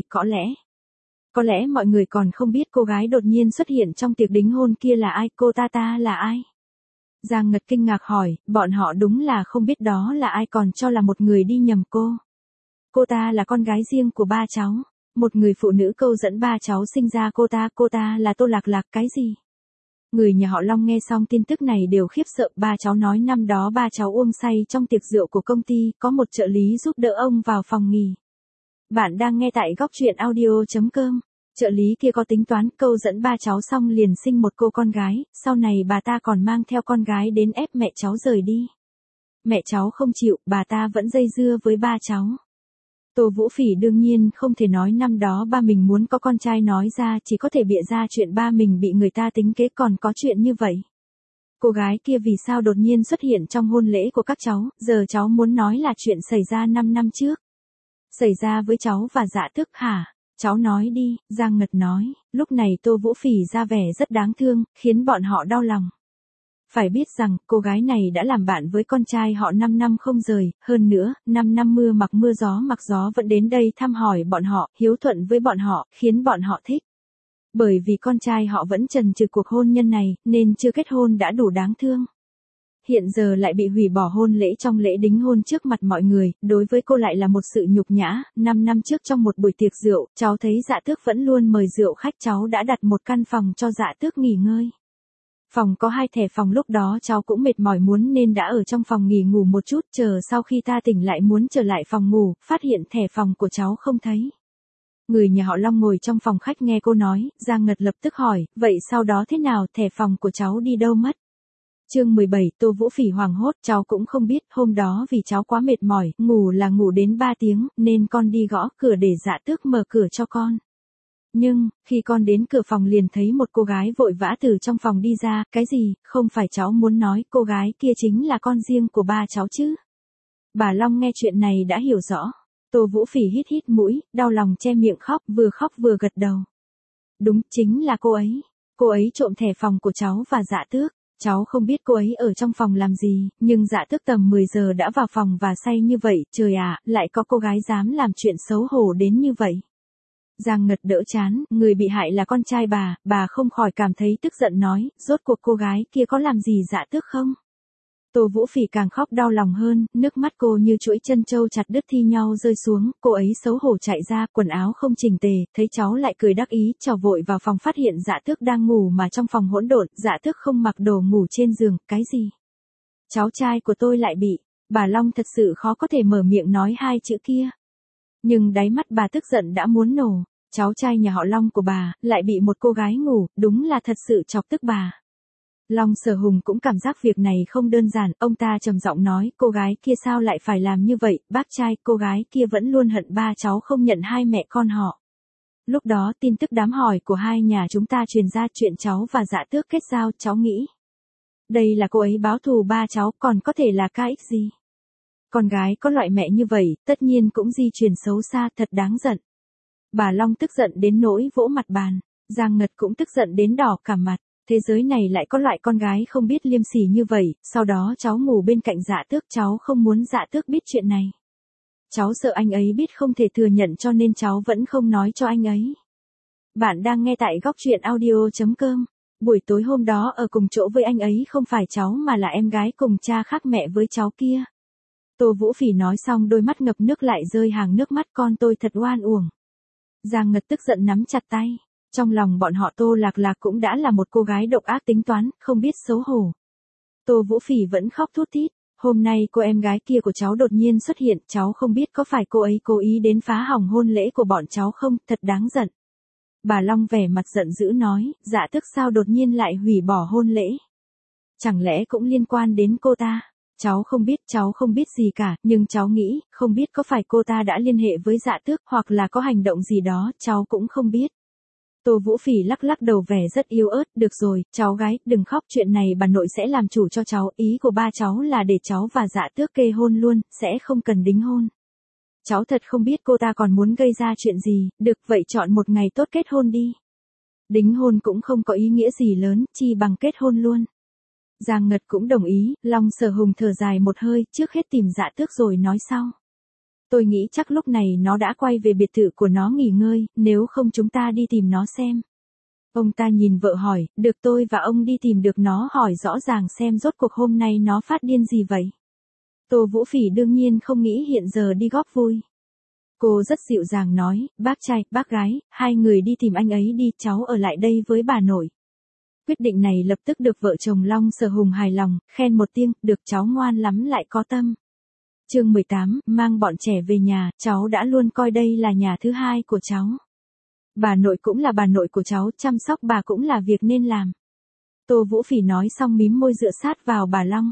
có lẽ mọi người còn không biết cô gái đột nhiên xuất hiện trong tiệc đính hôn kia là ai, cô ta là ai? Giang Ngật kinh ngạc hỏi, bọn họ đúng là không biết đó là ai, còn cho là một người đi nhầm cô. Cô ta là con gái riêng của ba cháu, một người phụ nữ câu dẫn ba cháu sinh ra cô ta là Tô Lạc Lạc cái gì? Người nhà họ Long nghe xong tin tức này đều khiếp sợ, ba cháu nói năm đó ba cháu uống say trong tiệc rượu của công ty, có một trợ lý giúp đỡ ông vào phòng nghỉ. Bạn đang nghe tại góc truyện audio.com. Trợ lý kia có tính toán, câu dẫn ba cháu xong liền sinh một cô con gái, sau này bà ta còn mang theo con gái đến ép mẹ cháu rời đi. Mẹ cháu không chịu, bà ta vẫn dây dưa với ba cháu. Tô Vũ Phỉ đương nhiên không thể nói năm đó ba mình muốn có con trai nói ra, chỉ có thể bịa ra chuyện ba mình bị người ta tính kế, còn có chuyện như vậy. Cô gái kia vì sao đột nhiên xuất hiện trong hôn lễ của các cháu, giờ cháu muốn nói là chuyện xảy ra 5 năm trước. Xảy ra với cháu và Dạ Tước hả? Cháu nói đi, Giang Ngật nói. Lúc này Tô Vũ Phỉ ra vẻ rất đáng thương, khiến bọn họ đau lòng. Phải biết rằng, cô gái này đã làm bạn với con trai họ 5 năm không rời, hơn nữa, 5 năm mưa mặc gió vẫn đến đây thăm hỏi bọn họ, hiếu thuận với bọn họ, khiến bọn họ thích. Bởi vì con trai họ vẫn chần chừ cuộc hôn nhân này, nên chưa kết hôn đã đủ đáng thương. Hiện giờ lại bị hủy bỏ hôn lễ trong lễ đính hôn trước mặt mọi người, đối với cô lại là một sự nhục nhã. 5 năm trước trong một buổi tiệc rượu, cháu thấy Dạ Tước vẫn luôn mời rượu khách, cháu đã đặt một căn phòng cho Dạ Tước nghỉ ngơi. Phòng có 2 thẻ phòng, lúc đó cháu cũng mệt mỏi muốn nên đã ở trong phòng nghỉ ngủ một chút, chờ sau khi ta tỉnh lại muốn trở lại phòng ngủ, phát hiện thẻ phòng của cháu không thấy. Người nhà họ Long ngồi trong phòng khách nghe cô nói, Giang Ngật lập tức hỏi, vậy sau đó thế nào, thẻ phòng của cháu đi đâu mất? Chương 17, Tô Vũ Phỉ hoảng hốt, cháu cũng không biết, hôm đó vì cháu quá mệt mỏi, ngủ là ngủ đến 3 tiếng, nên con đi gõ cửa để Dạ Tước mở cửa cho con. Nhưng, khi con đến cửa phòng liền thấy một cô gái vội vã từ trong phòng đi ra, cái gì, không phải cháu muốn nói cô gái kia chính là con riêng của ba cháu chứ? Bà Long nghe chuyện này đã hiểu rõ. Tô Vũ Phỉ hít hít mũi, đau lòng che miệng khóc vừa gật đầu. Đúng, chính là cô ấy. Cô ấy trộm thẻ phòng của cháu và Dạ Tước. Cháu không biết cô ấy ở trong phòng làm gì, nhưng Dạ Tước tầm 10 giờ đã vào phòng và say như vậy, trời ạ, lại có cô gái dám làm chuyện xấu hổ đến như vậy. Giang Ngật đỡ chán, người bị hại là con trai bà không khỏi cảm thấy tức giận nói, rốt cuộc cô gái kia có làm gì Dạ Tước không? Tô Vũ Phỉ càng khóc đau lòng hơn, nước mắt cô như chuỗi chân trâu chặt đứt thi nhau rơi xuống, cô ấy xấu hổ chạy ra, quần áo không chỉnh tề, thấy cháu lại cười đắc ý, trèo vội vào phòng phát hiện Dạ Tước đang ngủ mà trong phòng hỗn độn, Dạ Tước không mặc đồ ngủ trên giường, cái gì? Cháu trai của tôi lại bị, bà Long thật sự khó có thể mở miệng nói hai chữ kia. Nhưng đáy mắt bà tức giận đã muốn nổ, cháu trai nhà họ Long của bà, lại bị một cô gái ngủ, đúng là thật sự chọc tức bà. Long Sở Hùng cũng cảm giác việc này không đơn giản, ông ta trầm giọng nói, cô gái kia sao lại phải làm như vậy, bác trai, cô gái kia vẫn luôn hận ba cháu không nhận hai mẹ con họ. Lúc đó tin tức đám hỏi của hai nhà chúng ta truyền ra chuyện cháu và Dạ Tước kết giao, cháu nghĩ. Đây là cô ấy báo thù ba cháu, còn có thể là KX gì? Con gái có loại mẹ như vậy, tất nhiên cũng di truyền xấu xa, thật đáng giận. Bà Long tức giận đến nỗi vỗ mặt bàn, Giang Ngật cũng tức giận đến đỏ cả mặt. Thế giới này lại có loại con gái không biết liêm sỉ như vậy, sau đó cháu ngủ bên cạnh Dạ Tước, cháu không muốn Dạ Tước biết chuyện này. Cháu sợ anh ấy biết không thể thừa nhận cho nên cháu vẫn không nói cho anh ấy. Bạn đang nghe tại góc truyện audio.com. Buổi tối hôm đó ở cùng chỗ với anh ấy không phải cháu mà là em gái cùng cha khác mẹ với cháu kia. Tô Vũ Phỉ nói xong đôi mắt ngập nước lại rơi hàng nước mắt, con tôi thật oan uổng. Giang Ngật tức giận nắm chặt tay. Trong lòng bọn họ Tô Lạc Lạc cũng đã là một cô gái độc ác tính toán, không biết xấu hổ. Tô Vũ Phỉ vẫn khóc thút thít, hôm nay cô em gái kia của cháu đột nhiên xuất hiện, cháu không biết có phải cô ấy cố ý đến phá hỏng hôn lễ của bọn cháu không, thật đáng giận. Bà Long vẻ mặt giận dữ nói, Dạ Tước sao đột nhiên lại hủy bỏ hôn lễ? Chẳng lẽ cũng liên quan đến cô ta? Cháu không biết gì cả, nhưng cháu nghĩ, không biết có phải cô ta đã liên hệ với Dạ Tước hoặc là có hành động gì đó, cháu cũng không biết. Tô Vũ Phỉ lắc lắc đầu vẻ rất yếu ớt, được rồi, cháu gái, đừng khóc, chuyện này bà nội sẽ làm chủ cho cháu, ý của ba cháu là để cháu và Dạ Tước kê hôn luôn, sẽ không cần đính hôn. Cháu thật không biết cô ta còn muốn gây ra chuyện gì, được vậy chọn một ngày tốt kết hôn đi. Đính hôn cũng không có ý nghĩa gì lớn, chi bằng kết hôn luôn. Giang Ngật cũng đồng ý, Long Sở Hùng thở dài một hơi, trước hết tìm Dạ Tước rồi nói sau. Tôi nghĩ chắc lúc này nó đã quay về biệt thự của nó nghỉ ngơi, nếu không chúng ta đi tìm nó xem. Ông ta nhìn vợ hỏi, được, tôi và ông đi tìm được nó hỏi rõ ràng xem rốt cuộc hôm nay nó phát điên gì vậy. Tô Vũ Phỉ đương nhiên không nghĩ hiện giờ đi góp vui. Cô rất dịu dàng nói, bác trai, bác gái, hai người đi tìm anh ấy đi, cháu ở lại đây với bà nội. Quyết định này lập tức được vợ chồng Long Sở Hùng hài lòng, khen một tiếng, được, cháu ngoan lắm lại có tâm. Chương 18, mang bọn trẻ về nhà, cháu đã luôn coi đây là nhà thứ hai của cháu. Bà nội cũng là bà nội của cháu, chăm sóc bà cũng là việc nên làm. Tô Vũ Phỉ nói xong mím môi dựa sát vào bà Long.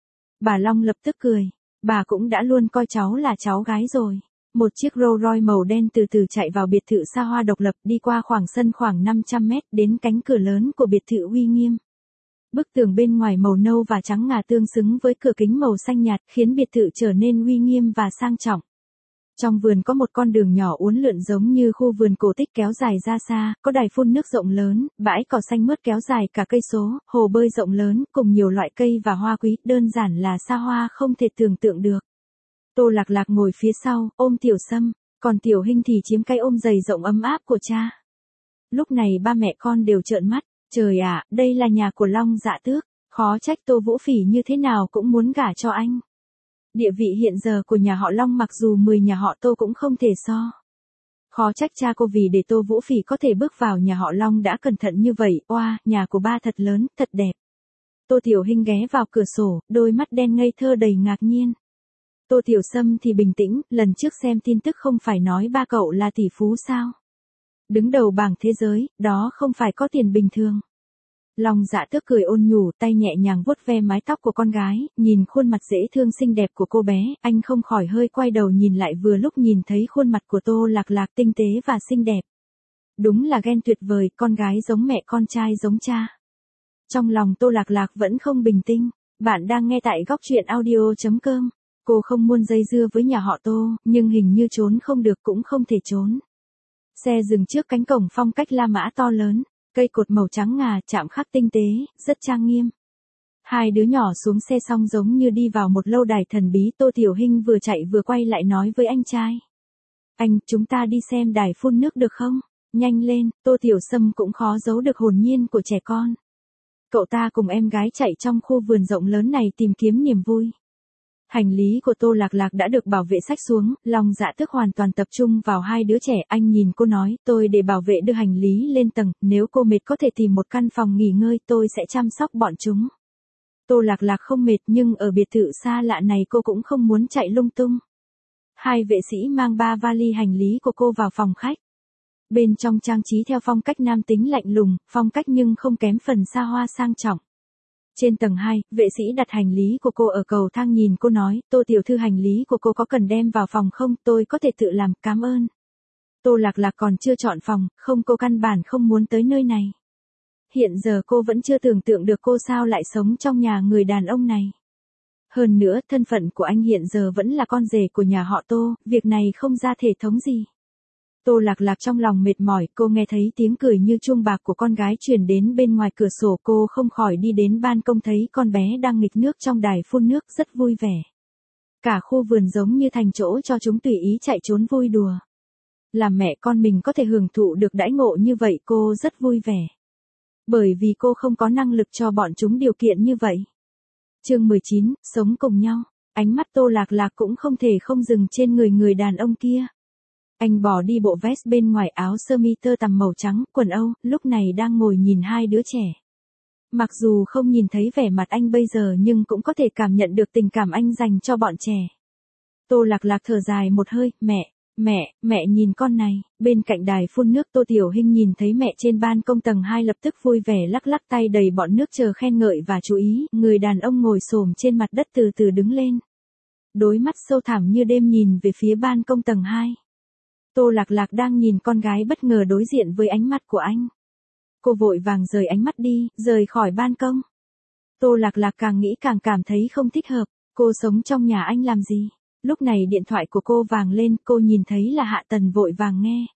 Bà Long lập tức cười, bà cũng đã luôn coi cháu là cháu gái rồi. Một chiếc Rolls Royce màu đen từ từ chạy vào biệt thự xa hoa độc lập, đi qua khoảng sân khoảng 500 mét, đến cánh cửa lớn của biệt thự uy nghiêm. Bức tường bên ngoài màu nâu và trắng ngà tương xứng với cửa kính màu xanh nhạt, khiến biệt thự trở nên uy nghiêm và sang trọng. Trong vườn có một con đường nhỏ uốn lượn giống như khu vườn cổ tích kéo dài ra xa, có đài phun nước rộng lớn, bãi cỏ xanh mướt kéo dài cả cây số, hồ bơi rộng lớn, cùng nhiều loại cây và hoa quý, đơn giản là xa hoa không thể tưởng tượng được. Tô Lạc Lạc ngồi phía sau, ôm Tiểu Sâm, còn Tiểu Hinh thì chiếm cái ôm dày rộng ấm áp của cha. Lúc này ba mẹ con đều trợn mắt, trời ạ, đây là nhà của Long Dạ Tước, khó trách Tô Vũ Phỉ như thế nào cũng muốn gả cho anh. Địa vị hiện giờ của nhà họ Long mặc dù 10 nhà họ Tô cũng không thể so. Khó trách cha cô vì để Tô Vũ Phỉ có thể bước vào nhà họ Long đã cẩn thận như vậy, oa, nhà của ba thật lớn, thật đẹp. Tô Tiểu Hinh ghé vào cửa sổ, đôi mắt đen ngây thơ đầy ngạc nhiên. Tô Tiểu Sâm thì bình tĩnh, lần trước xem tin tức không phải nói ba cậu là tỷ phú sao? Đứng đầu bảng thế giới, đó không phải có tiền bình thường. Long Dạ Tước cười ôn nhủ, tay nhẹ nhàng vuốt ve mái tóc của con gái, nhìn khuôn mặt dễ thương xinh đẹp của cô bé, anh không khỏi hơi quay đầu nhìn lại, vừa lúc nhìn thấy khuôn mặt của Tô Lạc Lạc tinh tế và xinh đẹp. Đúng là ghen tuyệt vời, con gái giống mẹ, con trai giống cha. Trong lòng Tô Lạc Lạc vẫn không bình tĩnh. Bạn đang nghe tại góc truyện audio.com. Cô không muốn dây dưa với nhà họ Tô, nhưng hình như trốn không được cũng không thể trốn. Xe dừng trước cánh cổng phong cách La Mã to lớn, cây cột màu trắng ngà, chạm khắc tinh tế, rất trang nghiêm. Hai đứa nhỏ xuống xe xong giống như đi vào một lâu đài thần bí. Tô Tiểu Hinh vừa chạy vừa quay lại nói với anh trai. Anh, chúng ta đi xem đài phun nước được không? Nhanh lên, Tô Tiểu Sâm cũng khó giấu được hồn nhiên của trẻ con. Cậu ta cùng em gái chạy trong khu vườn rộng lớn này tìm kiếm niềm vui. Hành lý của Tô Lạc Lạc đã được bảo vệ xách xuống, Long Dạ Tước hoàn toàn tập trung vào hai đứa trẻ. Anh nhìn cô nói, tôi để bảo vệ đưa hành lý lên tầng, nếu cô mệt có thể tìm một căn phòng nghỉ ngơi, tôi sẽ chăm sóc bọn chúng. Tô Lạc Lạc không mệt, nhưng ở biệt thự xa lạ này cô cũng không muốn chạy lung tung. Hai vệ sĩ mang 3 vali hành lý của cô vào phòng khách. Bên trong trang trí theo phong cách nam tính lạnh lùng, phong cách nhưng không kém phần xa hoa sang trọng. Trên tầng 2, vệ sĩ đặt hành lý của cô ở cầu thang, nhìn cô nói, Tô tiểu thư, hành lý của cô có cần đem vào phòng không, tôi có thể tự làm, cảm ơn. Tô Lạc Lạc còn chưa chọn phòng, không, cô căn bản không muốn tới nơi này. Hiện giờ cô vẫn chưa tưởng tượng được cô sao lại sống trong nhà người đàn ông này. Hơn nữa, thân phận của anh hiện giờ vẫn là con rể của nhà họ Tô, việc này không ra thể thống gì. Tô Lạc Lạc trong lòng mệt mỏi, cô nghe thấy tiếng cười như chuông bạc của con gái truyền đến bên ngoài cửa sổ, cô không khỏi đi đến ban công, thấy con bé đang nghịch nước trong đài phun nước, rất vui vẻ. Cả khu vườn giống như thành chỗ cho chúng tùy ý chạy trốn vui đùa. Làm mẹ con mình có thể hưởng thụ được đãi ngộ như vậy, cô rất vui vẻ. Bởi vì cô không có năng lực cho bọn chúng điều kiện như vậy. Chương 19, sống cùng nhau. Ánh mắt Tô Lạc Lạc cũng không thể không dừng trên người đàn ông kia. Anh bỏ đi bộ vest bên ngoài, áo sơ mi tơ tằm màu trắng, quần Âu, lúc này đang ngồi nhìn hai đứa trẻ. Mặc dù không nhìn thấy vẻ mặt anh bây giờ nhưng cũng có thể cảm nhận được tình cảm anh dành cho bọn trẻ. Tô Lạc Lạc thở dài một hơi, mẹ nhìn con này. Bên cạnh đài phun nước, Tô Tiểu Hinh nhìn thấy mẹ trên ban công tầng 2 lập tức vui vẻ lắc lắc tay đầy bọn nước chờ khen ngợi và chú ý. Người đàn ông ngồi xổm trên mặt đất từ từ đứng lên. Đôi mắt sâu thẳm như đêm nhìn về phía ban công tầng 2. Tô Lạc Lạc đang nhìn con gái bất ngờ đối diện với ánh mắt của anh. Cô vội vàng rời ánh mắt đi, rời khỏi ban công. Tô Lạc Lạc càng nghĩ càng cảm thấy không thích hợp, cô sống trong nhà anh làm gì? Lúc này điện thoại của cô vang lên, cô nhìn thấy là Hạ Tần, vội vàng nghe.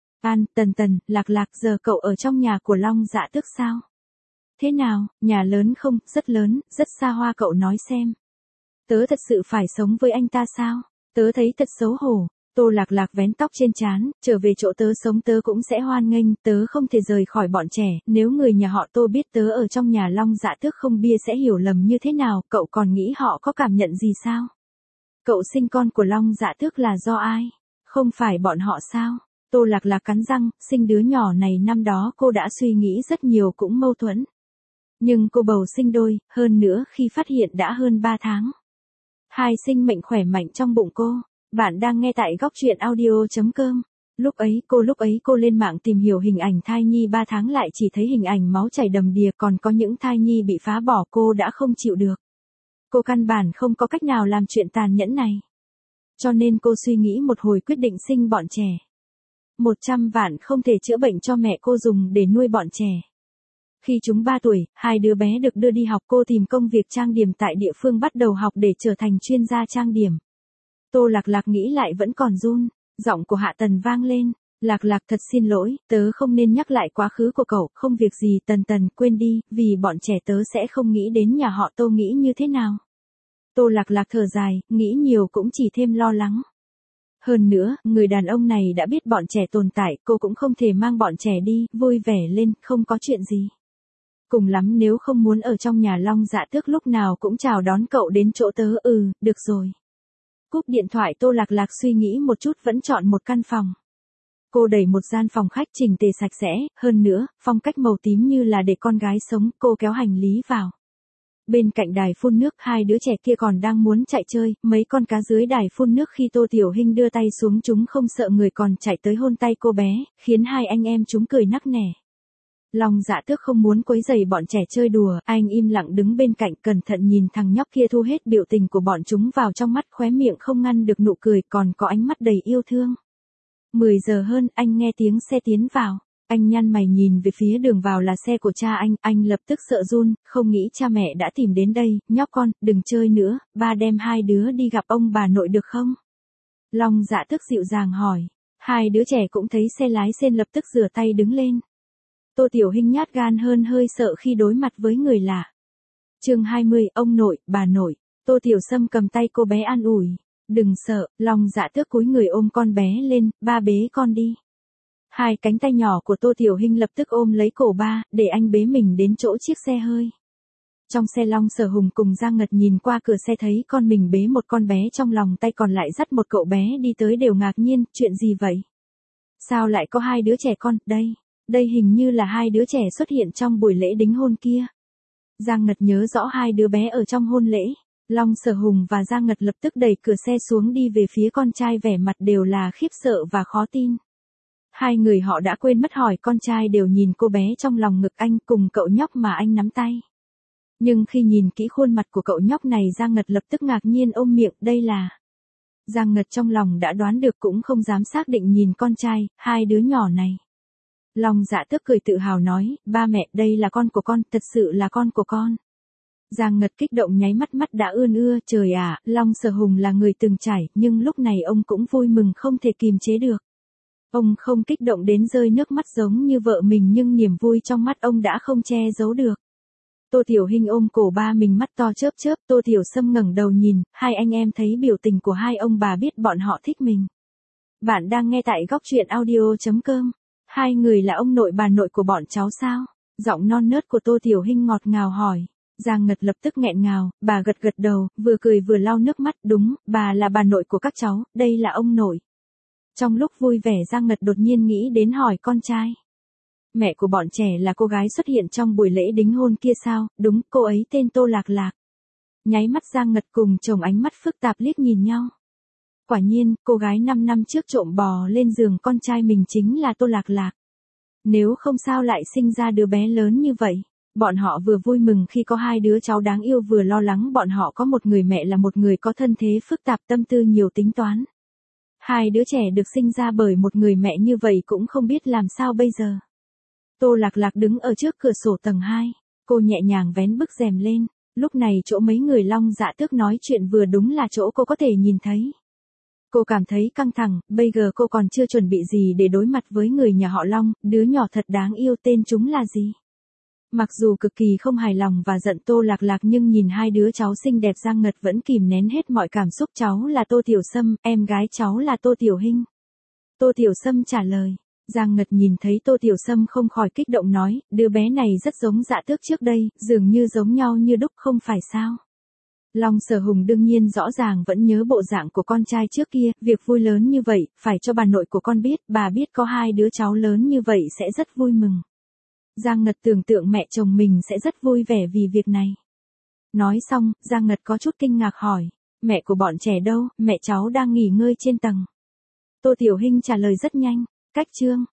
Tần, Lạc Lạc, giờ cậu ở trong nhà của Long Dạ Tước sao? Thế nào, nhà lớn không? Rất lớn, rất xa hoa, cậu nói xem. Tớ thật sự phải sống với anh ta sao? Tớ thấy thật xấu hổ. Tô Lạc Lạc vén tóc trên trán, trở về chỗ tớ sống tớ cũng sẽ hoan nghênh, tớ không thể rời khỏi bọn trẻ, nếu người nhà họ Tô biết tớ ở trong nhà Long Dạ Tước không bia sẽ hiểu lầm như thế nào, cậu còn nghĩ họ có cảm nhận gì sao? Cậu sinh con của Long Dạ Tước là do ai? Không phải bọn họ sao? Tô Lạc Lạc cắn răng, sinh đứa nhỏ này năm đó cô đã suy nghĩ rất nhiều, cũng mâu thuẫn. Nhưng cô bầu sinh đôi, hơn nữa khi phát hiện đã hơn 3 tháng. Hai sinh mệnh khỏe mạnh trong bụng cô. Bạn đang nghe tại góc truyện audio.com. Lúc ấy cô lên mạng tìm hiểu hình ảnh thai nhi 3 tháng, lại chỉ thấy hình ảnh máu chảy đầm đìa, còn có những thai nhi bị phá bỏ, cô đã không chịu được. Cô căn bản không có cách nào làm chuyện tàn nhẫn này. Cho nên cô suy nghĩ một hồi, quyết định sinh bọn trẻ. 100 vạn không thể chữa bệnh cho mẹ cô dùng để nuôi bọn trẻ. Khi chúng 3 tuổi, hai đứa bé được đưa đi học, cô tìm công việc trang điểm tại địa phương, bắt đầu học để trở thành chuyên gia trang điểm. Tô Lạc Lạc nghĩ lại vẫn còn run, giọng của Hạ Tần vang lên, Lạc Lạc, thật xin lỗi, tớ không nên nhắc lại quá khứ của cậu, không việc gì Tần, quên đi, vì bọn trẻ tớ sẽ không nghĩ đến nhà họ Tô nghĩ như thế nào. Tô Lạc Lạc thở dài, nghĩ nhiều cũng chỉ thêm lo lắng. Hơn nữa, người đàn ông này đã biết bọn trẻ tồn tại, cô cũng không thể mang bọn trẻ đi, vui vẻ lên, không có chuyện gì. Cùng lắm nếu không muốn ở trong nhà Long Dạ Tước lúc nào cũng chào đón cậu đến chỗ tớ, được rồi. Cúp điện thoại, Tô Lạc Lạc suy nghĩ một chút vẫn chọn một căn phòng. Cô đẩy một gian phòng khách chỉnh tề sạch sẽ, hơn nữa, phong cách màu tím như là để con gái sống, cô kéo hành lý vào. bên cạnh đài phun nước hai đứa trẻ kia còn đang muốn chạy chơi, mấy con cá dưới đài phun nước khi Tô Tiểu Hinh đưa tay xuống chúng không sợ người còn chạy tới hôn tay cô bé, khiến hai anh em chúng cười nắc nẻ. Long Dạ Tước không muốn quấy rầy bọn trẻ chơi đùa, anh im lặng đứng bên cạnh cẩn thận nhìn thằng nhóc kia thu hết biểu tình của bọn chúng vào trong mắt, khóe miệng không ngăn được nụ cười, còn có ánh mắt đầy yêu thương. 10 giờ hơn, anh nghe tiếng xe tiến vào. Anh nhăn mày nhìn về phía đường vào là xe của cha anh lập tức sợ run, không nghĩ cha mẹ đã tìm đến đây, nhóc con, đừng chơi nữa, ba đem hai đứa đi gặp ông bà nội được không? Long Dạ Tước dịu dàng hỏi. Hai đứa trẻ cũng thấy xe lái sen lập tức rửa tay đứng lên. Tô Tiểu Hinh nhát gan hơn hơi sợ khi đối mặt với người lạ. Chương 20, ông nội, bà nội. Tô Tiểu Sâm cầm tay cô bé an ủi. Đừng sợ, Long Dạ Tước cúi người ôm con bé lên, ba bế con đi. Hai cánh tay nhỏ của Tô Tiểu Hinh lập tức ôm lấy cổ ba, để anh bế mình đến chỗ chiếc xe hơi. Trong xe Long Sở Hùng cùng Giang Ngật nhìn qua cửa xe thấy con mình bế một con bé trong lòng tay còn lại dắt một cậu bé đi tới đều ngạc nhiên, chuyện gì vậy? Sao lại có hai đứa trẻ con, đây hình như là hai đứa trẻ xuất hiện trong buổi lễ đính hôn kia. Giang Ngật nhớ rõ hai đứa bé ở trong hôn lễ. Long Sở Hùng và Giang Ngật lập tức đẩy cửa xe xuống đi về phía con trai, vẻ mặt đều là khiếp sợ và khó tin. Hai người họ đã quên mất hỏi con trai đều nhìn cô bé trong lòng ngực anh cùng cậu nhóc mà anh nắm tay. Nhưng khi nhìn kỹ khuôn mặt của cậu nhóc này Giang Ngật lập tức ngạc nhiên ôm miệng, đây là... Giang Ngật trong lòng đã đoán được cũng không dám xác định nhìn con trai, hai đứa nhỏ này. Long Dạ Tước cười tự hào nói, ba mẹ, đây là con của con, thật sự là con của con. Giang Ngật kích động nháy mắt đã ươn ưa, trời ạ, Long Sở Hùng là người từng trải, nhưng lúc này ông cũng vui mừng không thể kìm chế được. Ông không kích động đến rơi nước mắt giống như vợ mình nhưng niềm vui trong mắt ông đã không che giấu được. Tô Tiểu Hinh ôm cổ ba mình mắt to chớp chớp, Tô Tiểu Sâm ngẩng đầu nhìn, hai anh em thấy biểu tình của hai ông bà biết bọn họ thích mình. Bạn đang nghe tại góc truyện audio.com. Hai người là ông nội bà nội của bọn cháu sao? Giọng non nớt của Tô Tiểu Hinh ngọt ngào hỏi. Giang Ngật lập tức nghẹn ngào, bà gật gật đầu, vừa cười vừa lau nước mắt, đúng, bà là bà nội của các cháu, đây là ông nội. Trong lúc vui vẻ Giang Ngật đột nhiên nghĩ đến hỏi con trai. Mẹ của bọn trẻ là cô gái xuất hiện trong buổi lễ đính hôn kia sao? Đúng, cô ấy tên Tô Lạc Lạc. Nháy mắt Giang Ngật cùng chồng ánh mắt phức tạp liếc nhìn nhau. Quả nhiên, cô gái 5 năm trước trộm bò lên giường con trai mình chính là Tô Lạc Lạc. Nếu không sao lại sinh ra đứa bé lớn như vậy. Bọn họ vừa vui mừng khi có hai đứa cháu đáng yêu vừa lo lắng bọn họ có một người mẹ là một người có thân thế phức tạp tâm tư nhiều tính toán. Hai đứa trẻ được sinh ra bởi một người mẹ như vậy cũng không biết làm sao bây giờ. Tô Lạc Lạc đứng ở trước cửa sổ tầng 2, cô nhẹ nhàng vén bức rèm lên, lúc này chỗ mấy người Long Dạ Tước nói chuyện vừa đúng là chỗ cô có thể nhìn thấy. Cô cảm thấy căng thẳng, bây giờ cô còn chưa chuẩn bị gì để đối mặt với người nhà họ Long, đứa nhỏ thật đáng yêu tên chúng là gì? Mặc dù cực kỳ không hài lòng và giận Tô Lạc Lạc nhưng nhìn hai đứa cháu xinh đẹp Giang Ngật vẫn kìm nén hết mọi cảm xúc. Cháu là Tô Tiểu Sâm, em gái cháu là Tô Tiểu Hinh. Tô Tiểu Sâm trả lời. Giang Ngật nhìn thấy Tô Tiểu Sâm không khỏi kích động nói, đứa bé này rất giống Dạ Tước trước đây, dường như giống nhau như đúc không phải sao. Long Sở Hùng đương nhiên rõ ràng vẫn nhớ bộ dạng của con trai trước kia, việc vui lớn như vậy, phải cho bà nội của con biết, bà biết có hai đứa cháu lớn như vậy sẽ rất vui mừng. Giang Ngật tưởng tượng mẹ chồng mình sẽ rất vui vẻ vì việc này. Nói xong, Giang Ngật có chút kinh ngạc hỏi, mẹ của bọn trẻ đâu, mẹ cháu đang nghỉ ngơi trên tầng. Tô Tiểu Hinh trả lời rất nhanh, cách chương.